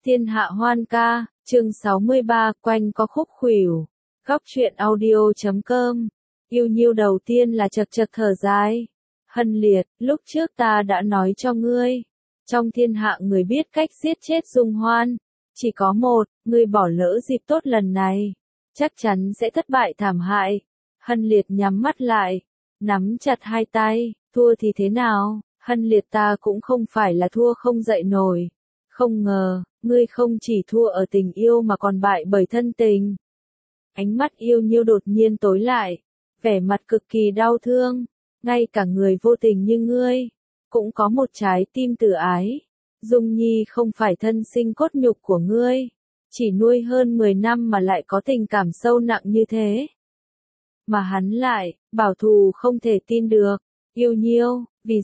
Thiên hạ hoan ca, chương 63, quanh có khúc khuỷu. Góc truyện audio.com. Yêu nhiêu đầu tiên là chật chật thở dài. Hân Liệt, lúc trước ta đã nói cho ngươi. Trong thiên hạ người biết cách giết chết Dung Hoan. Chỉ có một, ngươi bỏ lỡ dịp tốt lần này. Chắc chắn sẽ thất bại thảm hại. Hân Liệt nhắm mắt lại. Nắm chặt hai tay, thua thì thế nào? Hân Liệt, ta cũng không phải là thua không dậy nổi. Không ngờ, ngươi không chỉ thua ở tình yêu mà còn bại bởi thân tình. Ánh mắt yêu nhiêu đột nhiên tối lại, vẻ mặt cực kỳ đau thương, ngay cả người vô tình như ngươi, cũng có một trái tim từ ái. Dung Nhi không phải thân sinh cốt nhục của ngươi, chỉ nuôi hơn 10 năm mà lại có tình cảm sâu nặng như thế. Mà hắn lại, Bảo Thù không thể tin được, yêu nhiêu, vì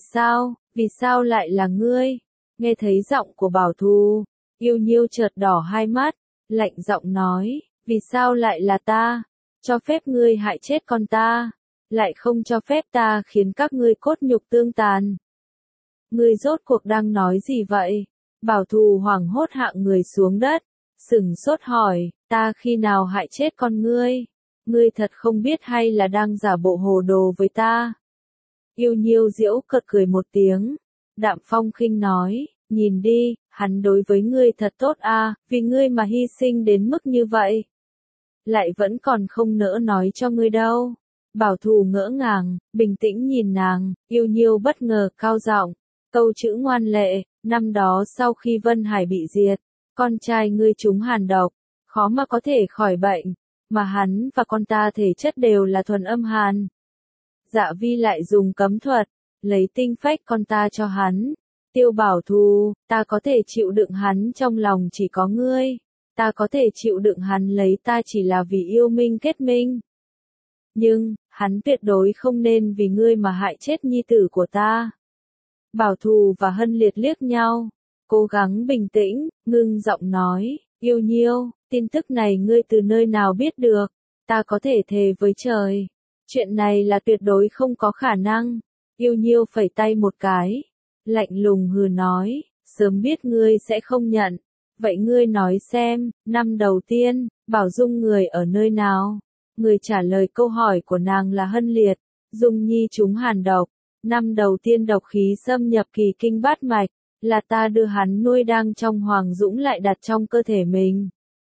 sao lại là ngươi? Nghe thấy giọng của Bảo Thù, yêu nhiêu chợt đỏ hai mắt, lạnh giọng nói, vì sao lại là ta? Cho phép ngươi hại chết con ta, lại không cho phép ta khiến các ngươi cốt nhục tương tàn. Ngươi rốt cuộc đang nói gì vậy? Bảo Thù hoảng hốt hạ người xuống đất, sửng sốt hỏi, ta khi nào hại chết con ngươi? Ngươi thật không biết hay là đang giả bộ hồ đồ với ta? Yêu nhiêu giễu cợt cười một tiếng. Đạm Phong khinh nói, nhìn đi, hắn đối với ngươi thật tốt à, vì ngươi mà hy sinh đến mức như vậy. Lại vẫn còn không nỡ nói cho ngươi đâu. Bảo Thù ngỡ ngàng, bình tĩnh nhìn nàng, yêu nhiêu bất ngờ cao giọng, câu chữ ngoan lệ, năm đó sau khi Vân Hải bị diệt, con trai ngươi trúng hàn độc, khó mà có thể khỏi bệnh, mà hắn và con ta thể chất đều là thuần âm hàn. Dạ Vi lại dùng cấm thuật, lấy tinh phách con ta cho hắn. Tiêu Bảo Thù, ta có thể chịu đựng hắn trong lòng chỉ có ngươi. Ta có thể chịu đựng hắn lấy ta chỉ là vì yêu minh kết minh. Nhưng, hắn tuyệt đối không nên vì ngươi mà hại chết nhi tử của ta. Bảo Thù và Hân Liệt liếc nhau, cố gắng bình tĩnh, ngưng giọng nói, yêu nhiêu, tin tức này ngươi từ nơi nào biết được? Ta có thể thề với trời. Chuyện này là tuyệt đối không có khả năng. Yêu nhiêu phẩy tay một cái, lạnh lùng hừ nói, sớm biết ngươi sẽ không nhận. Vậy ngươi nói xem, năm đầu tiên, Bảo Dung người ở nơi nào? Người trả lời câu hỏi của nàng là Hân Liệt. Dung Nhi trúng hàn độc. Năm đầu tiên độc khí xâm nhập kỳ kinh bát mạch, là ta đưa hắn nuôi đang trong Hoàng Dũng lại đặt trong cơ thể mình.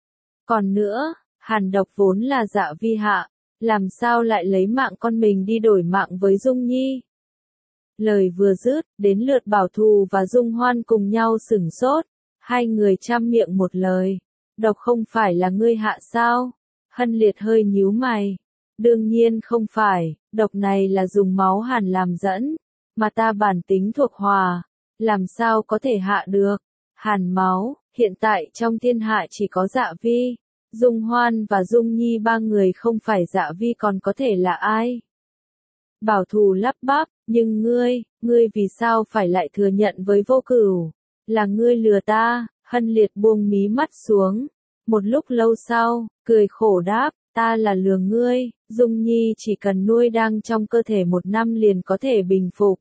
Còn nữa, hàn độc vốn là Dạ Vi hạ, làm sao lại lấy mạng con mình đi đổi mạng với Dung Nhi? Lời vừa dứt, đến lượt Bảo Thù và Dung Hoan cùng nhau sửng sốt, hai người trăm miệng một lời, độc không phải là ngươi hạ sao? Hân Liệt hơi nhíu mày, đương nhiên không phải, độc này là dùng máu hàn làm dẫn, mà ta bản tính thuộc hỏa, làm sao có thể hạ được? Hàn máu, hiện tại trong thiên hạ chỉ có Dạ Vi, Dung Hoan và Dung Nhi ba người, không phải Dạ Vi còn có thể là ai? Bảo Thù lắp bắp, nhưng ngươi vì sao phải lại thừa nhận với Vô Cửu? Là ngươi lừa ta. Hân Liệt buông mí mắt xuống. Một lúc lâu sau, cười khổ đáp, ta là lừa ngươi, Dung Nhi chỉ cần nuôi đang trong cơ thể 1 năm liền có thể bình phục.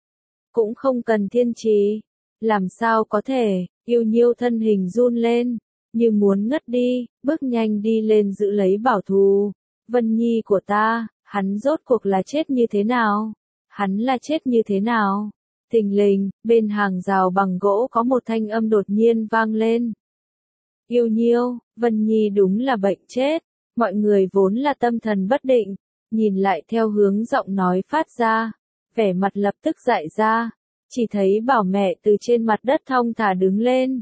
Cũng không cần thiên trì. Làm sao có thể? Yêu nhiêu thân hình run lên, như muốn ngất đi, bước nhanh đi lên giữ lấy Bảo Thù. Vân Nhi của ta, hắn rốt cuộc là chết như thế nào? Hắn là chết như thế nào? Thình lình, bên hàng rào bằng gỗ có một thanh âm đột nhiên vang lên. Yêu nhiêu, Vân Nhi đúng là bệnh chết. Mọi người vốn là tâm thần bất định, nhìn lại theo hướng giọng nói phát ra, vẻ mặt lập tức dại ra, chỉ thấy Bảo mẹ từ trên mặt đất thong thả đứng lên.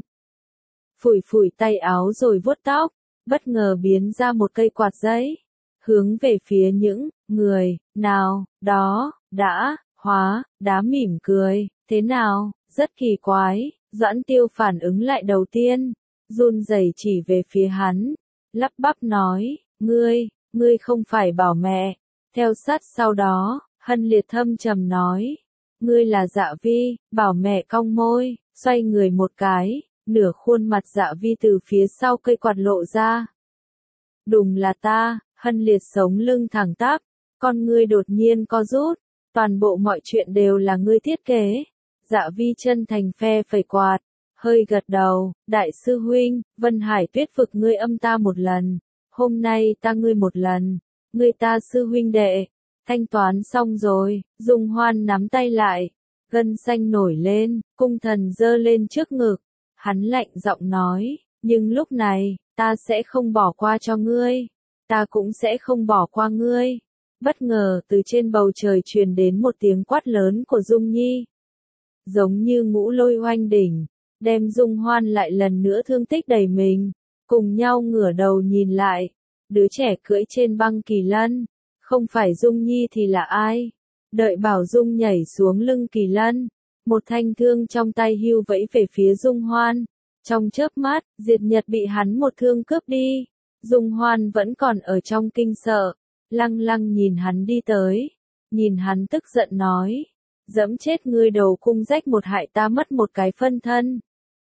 Phủi phủi tay áo rồi vuốt tóc, bất ngờ biến ra một cây quạt giấy, hướng về phía những người nào đó đã mỉm cười, thế nào, rất kỳ quái. Doãn Tiêu phản ứng lại đầu tiên, run rẩy chỉ về phía hắn, lắp bắp nói, ngươi không phải Bảo mẹ. Theo sát sau đó, Hân Liệt thâm trầm nói, ngươi là Dạ Vi. Bảo mẹ cong môi, xoay người một cái, nửa khuôn mặt Dạ Vi từ phía sau cây quạt lộ ra. Đùng là ta. Hân Liệt sống lưng thẳng tắp, con ngươi đột nhiên co rút, toàn bộ mọi chuyện đều là ngươi thiết kế. Dạ Vi chân thành phe phẩy quạt, hơi gật đầu, đại sư huynh, Vân Hải Tuyết vực ngươi âm ta một lần, hôm nay ta ngươi một lần, ngươi ta sư huynh đệ, thanh toán xong rồi, Dung Hoan nắm tay lại, gân xanh nổi lên, cung thần giơ lên trước ngực, hắn lạnh giọng nói, nhưng lúc này, ta sẽ không bỏ qua cho ngươi, ta cũng sẽ không bỏ qua ngươi. Bất ngờ từ trên bầu trời truyền đến một tiếng quát lớn của Dung Nhi. Giống như ngũ lôi oanh đỉnh, đem Dung Hoan lại lần nữa thương tích đầy mình, cùng nhau ngửa đầu nhìn lại, đứa trẻ cưỡi trên băng kỳ lân, không phải Dung Nhi thì là ai? Đợi Bảo Dung nhảy xuống lưng kỳ lân, một thanh thương trong tay hưu vẫy về phía Dung Hoan, trong chớp mắt, Diệt Nhật bị hắn một thương cướp đi, Dung Hoan vẫn còn ở trong kinh sợ. Lăng lăng nhìn hắn đi tới, nhìn hắn tức giận nói, dẫm chết ngươi đầu cung rách một hại ta mất một cái phân thân.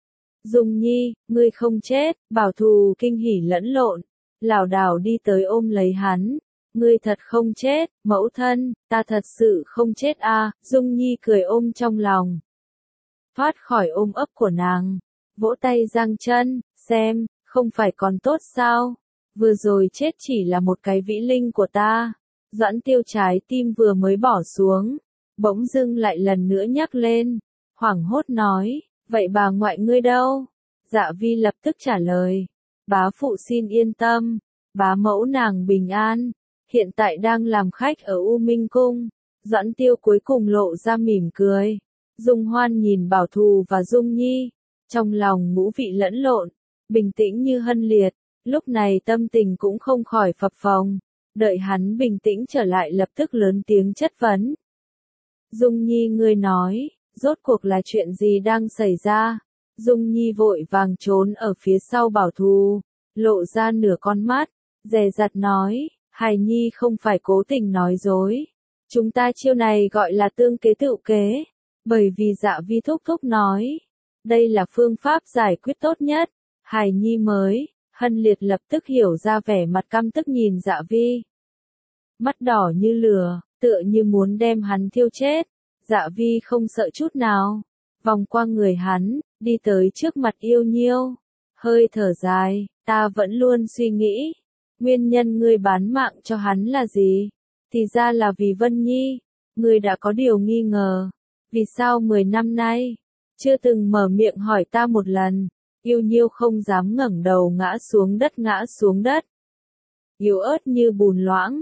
Dung Nhi, ngươi không chết, Bảo Thù kinh hỉ lẫn lộn, lảo đảo đi tới ôm lấy hắn, ngươi thật không chết, mẫu thân, ta thật sự không chết à, Dung Nhi cười ôm trong lòng. Thoát khỏi ôm ấp của nàng, vỗ tay giang chân, xem, không phải còn tốt sao? Vừa rồi chết chỉ là một cái vĩ linh của ta. Doãn Tiêu trái tim vừa mới bỏ xuống, bỗng dưng lại lần nữa nhắc lên, hoảng hốt nói, vậy bà ngoại ngươi đâu? Dạ Vi lập tức trả lời, bá phụ xin yên tâm, bá mẫu nàng bình an, hiện tại đang làm khách ở U Minh Cung. Doãn Tiêu cuối cùng lộ ra mỉm cười. Dung Hoan nhìn Bảo Thù và Dung Nhi, trong lòng ngũ vị lẫn lộn, bình tĩnh như hân liệt. Lúc này tâm tình cũng không khỏi phập phồng, đợi hắn bình tĩnh trở lại lập tức lớn tiếng chất vấn. Dung Nhi ngươi nói, rốt cuộc là chuyện gì đang xảy ra? Dung Nhi vội vàng trốn ở phía sau Bảo Thù, lộ ra nửa con mắt, dè dặt nói, Hài Nhi không phải cố tình nói dối. Chúng ta chiêu này gọi là tương kế tựu kế, bởi vì Dạ Vi thúc thúc nói, đây là phương pháp giải quyết tốt nhất, Hài Nhi mới. Hân Liệt lập tức hiểu ra vẻ mặt căm tức nhìn Dạ Vi. Mắt đỏ như lửa, tựa như muốn đem hắn thiêu chết. Dạ Vi không sợ chút nào. Vòng qua người hắn, đi tới trước mặt Yêu Nhiêu. Hơi thở dài, ta vẫn luôn suy nghĩ. Nguyên nhân ngươi bán mạng cho hắn là gì? Thì ra là vì Vân Nhi. Ngươi đã có điều nghi ngờ. Vì sao 10 năm nay, chưa từng mở miệng hỏi ta một lần? Yêu Nhiêu không dám ngẩng đầu ngã xuống đất. Yếu ớt như bùn loãng.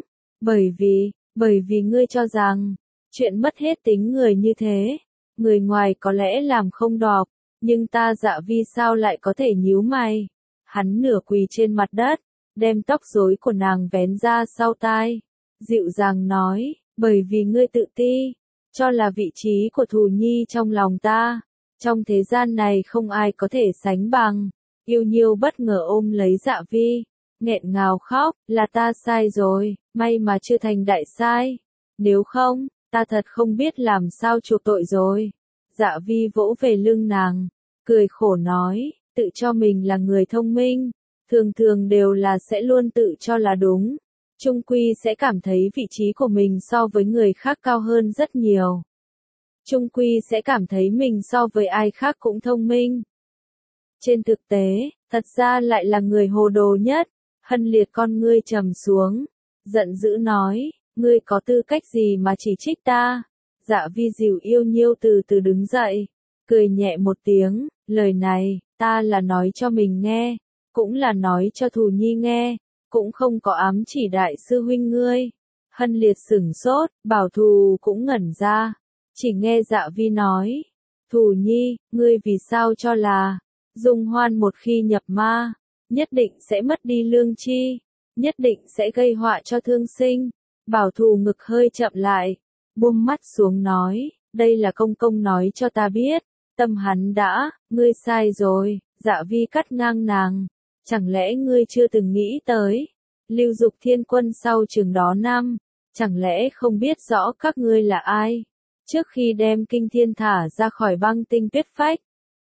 Bởi vì ngươi cho rằng, chuyện mất hết tính người như thế, người ngoài có lẽ làm không đọc, nhưng ta Dạ Vi sao lại có thể nhíu mày. Hắn nửa quỳ trên mặt đất, đem tóc rối của nàng vén ra sau tai, dịu dàng nói, bởi vì ngươi tự ti, cho là vị trí của Thù Nhi trong lòng ta. Trong thế gian này không ai có thể sánh bằng. Yêu Nhiêu bất ngờ ôm lấy Dạ Vi, nghẹn ngào khóc, là ta sai rồi, may mà chưa thành đại sai. Nếu không, ta thật không biết làm sao chuộc tội rồi. Dạ Vi vỗ về lưng nàng, cười khổ nói, tự cho mình là người thông minh, thường thường đều là sẽ luôn tự cho là đúng. Chung quy sẽ cảm thấy vị trí của mình so với người khác cao hơn rất nhiều. Chung quy sẽ cảm thấy mình so với ai khác cũng thông minh. Trên thực tế, thật ra lại là người hồ đồ nhất. Hân Liệt con ngươi trầm xuống, giận dữ nói, ngươi có tư cách gì mà chỉ trích ta? Dạ Vi dìu Yêu Nhiêu từ từ đứng dậy, cười nhẹ một tiếng, lời này, ta là nói cho mình nghe, cũng là nói cho Thù Nhi nghe, cũng không có ám chỉ đại sư huynh ngươi. Hân Liệt sửng sốt, Bảo Thù cũng ngẩn ra. Chỉ nghe Dạ Vi nói, Thù Nhi, ngươi vì sao cho là, Dung Hoan một khi nhập ma, nhất định sẽ mất đi lương chi, nhất định sẽ gây họa cho thương sinh. Bảo Thù ngực hơi chậm lại, buông mắt xuống nói, đây là công công nói cho ta biết, tâm hắn đã, ngươi sai rồi. Dạ Vi cắt ngang nàng, chẳng lẽ ngươi chưa từng nghĩ tới, Lưu Dục Thiên Quân sau chừng đó năm, chẳng lẽ không biết rõ các ngươi là ai? Trước khi đem Kinh Thiên thả ra khỏi băng tinh tuyết phách,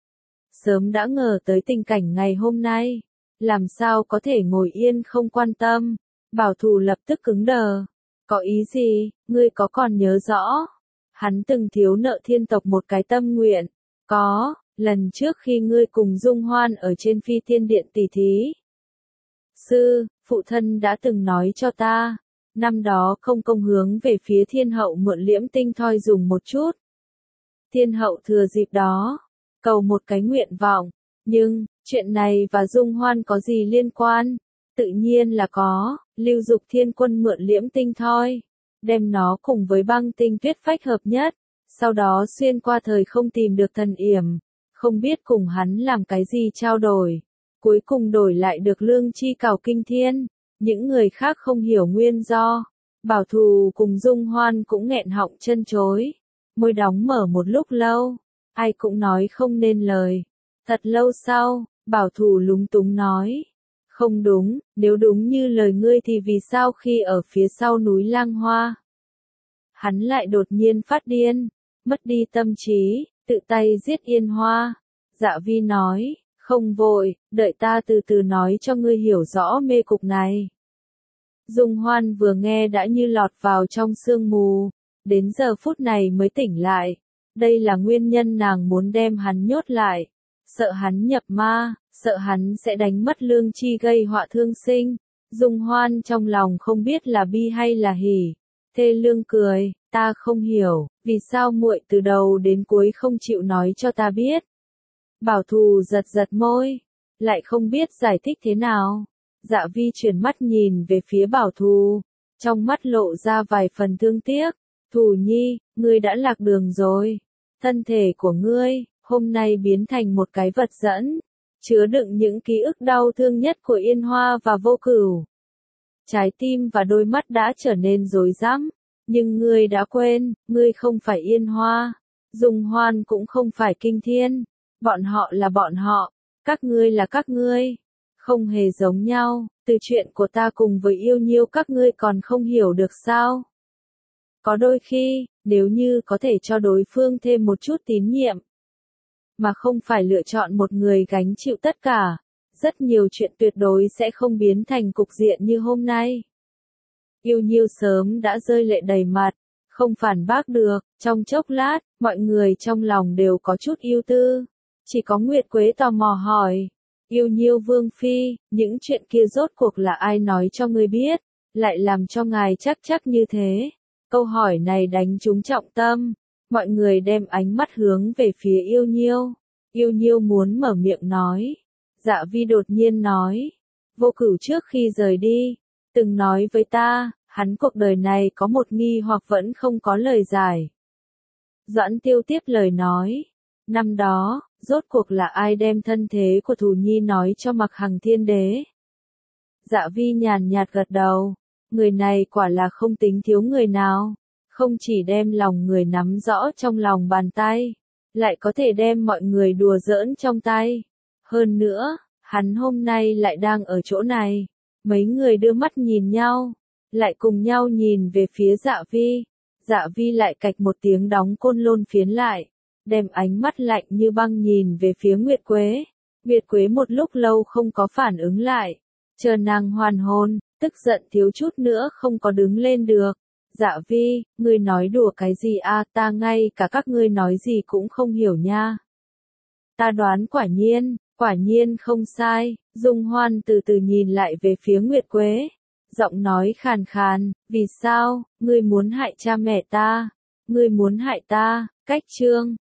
sớm đã ngờ tới tình cảnh ngày hôm nay, làm sao có thể ngồi yên không quan tâm. Bảo Thù lập tức cứng đờ, có ý gì, ngươi có còn nhớ rõ? Hắn từng thiếu nợ thiên tộc một cái tâm nguyện, có, lần trước khi ngươi cùng Dung Hoan ở trên Phi Tiên Điện tỉ thí. Phụ thân đã từng nói cho ta, năm đó không công hướng về phía thiên hậu mượn liễm tinh thoi dùng một chút. Thiên hậu thừa dịp đó, cầu một cái nguyện vọng, nhưng, chuyện này và Dung Hoan có gì liên quan? Tự nhiên là có, Lưu Dục Thiên Quân mượn liễm tinh thoi, đem nó cùng với băng tinh tuyết phách hợp nhất, sau đó xuyên qua thời không tìm được thần yểm, không biết cùng hắn làm cái gì trao đổi, cuối cùng đổi lại được lương chi cảo kinh thiên, những người khác không hiểu nguyên do, Bảo Thù cùng Dung Hoan cũng nghẹn họng chân chối, môi đóng mở một lúc lâu, ai cũng nói không nên lời, thật lâu sau, Bảo Thù lúng túng nói. Không đúng, nếu đúng như lời ngươi thì vì sao khi ở phía sau núi Lang Hoa, hắn lại đột nhiên phát điên, mất đi tâm trí, tự tay giết Yên Hoa. Dạ Vi nói, không vội, đợi ta từ từ nói cho ngươi hiểu rõ mê cục này. Dung Hoan vừa nghe đã như lọt vào trong sương mù, đến giờ phút này mới tỉnh lại. Đây là nguyên nhân nàng muốn đem hắn nhốt lại, sợ hắn nhập ma, sợ hắn sẽ đánh mất lương chi gây họa thương sinh. Dung Hoan trong lòng không biết là bi hay là hỉ. Thê Lương cười, ta không hiểu, vì sao muội từ đầu đến cuối không chịu nói cho ta biết. Bảo Thù giật giật môi, lại không biết giải thích thế nào. Dạ Vi chuyển mắt nhìn về phía Bảo Thù, trong mắt lộ ra vài phần thương tiếc. Thù Nhi, ngươi đã lạc đường rồi. Thân thể của ngươi, hôm nay biến thành một cái vật dẫn, chứa đựng những ký ức đau thương nhất của Yên Hoa và Vô Cửu. Trái tim và đôi mắt đã trở nên rối rắm, nhưng ngươi đã quên, ngươi không phải Yên Hoa, Dung Hoan cũng không phải Kinh Thiên, bọn họ là bọn họ, các ngươi là các ngươi, không hề giống nhau, từ chuyện của ta cùng với Yêu Nhiêu các ngươi còn không hiểu được sao? Có đôi khi, nếu như có thể cho đối phương thêm một chút tín nhiệm, mà không phải lựa chọn một người gánh chịu tất cả, rất nhiều chuyện tuyệt đối sẽ không biến thành cục diện như hôm nay. Yêu Nhiêu sớm đã rơi lệ đầy mặt, không phản bác được, trong chốc lát, mọi người trong lòng đều có chút ưu tư. Chỉ có Nguyệt Quế tò mò hỏi, Yêu Nhiêu Vương Phi, những chuyện kia rốt cuộc là ai nói cho ngươi biết, lại làm cho ngài chắc như thế. Câu hỏi này đánh trúng trọng tâm, mọi người đem ánh mắt hướng về phía Yêu Nhiêu. Yêu Nhiêu muốn mở miệng nói. Dạ Vi đột nhiên nói, Vô Cửu trước khi rời đi, từng nói với ta, hắn cuộc đời này có một nghi hoặc vẫn không có lời giải. Doãn Tiêu tiếp lời nói, năm đó, rốt cuộc là ai đem thân thế của Thù Nhi nói cho Mặc Hằng Thiên Đế? Dạ Vi nhàn nhạt gật đầu, người này quả là không tính thiếu người nào, không chỉ đem lòng người nắm rõ trong lòng bàn tay, lại có thể đem mọi người đùa giỡn trong tay. Hơn nữa, hắn hôm nay lại đang ở chỗ này. Mấy người đưa mắt nhìn nhau, lại cùng nhau nhìn về phía Dạ Vi. Dạ Vi lại cạch một tiếng đóng côn lôn phiến lại, đem ánh mắt lạnh như băng nhìn về phía Nguyệt Quế. Nguyệt Quế một lúc lâu không có phản ứng lại, chờ nàng hoàn hồn, tức giận thiếu chút nữa không có đứng lên được. Dạ Vi, ngươi nói đùa cái gì a? Ta ngay cả các ngươi nói gì cũng không hiểu nha. Ta đoán quả nhiên không sai. Dung Hoan từ từ nhìn lại về phía Nguyệt Quế, giọng nói khàn khàn, vì sao, ngươi muốn hại cha mẹ ta, ngươi muốn hại ta, cách chương.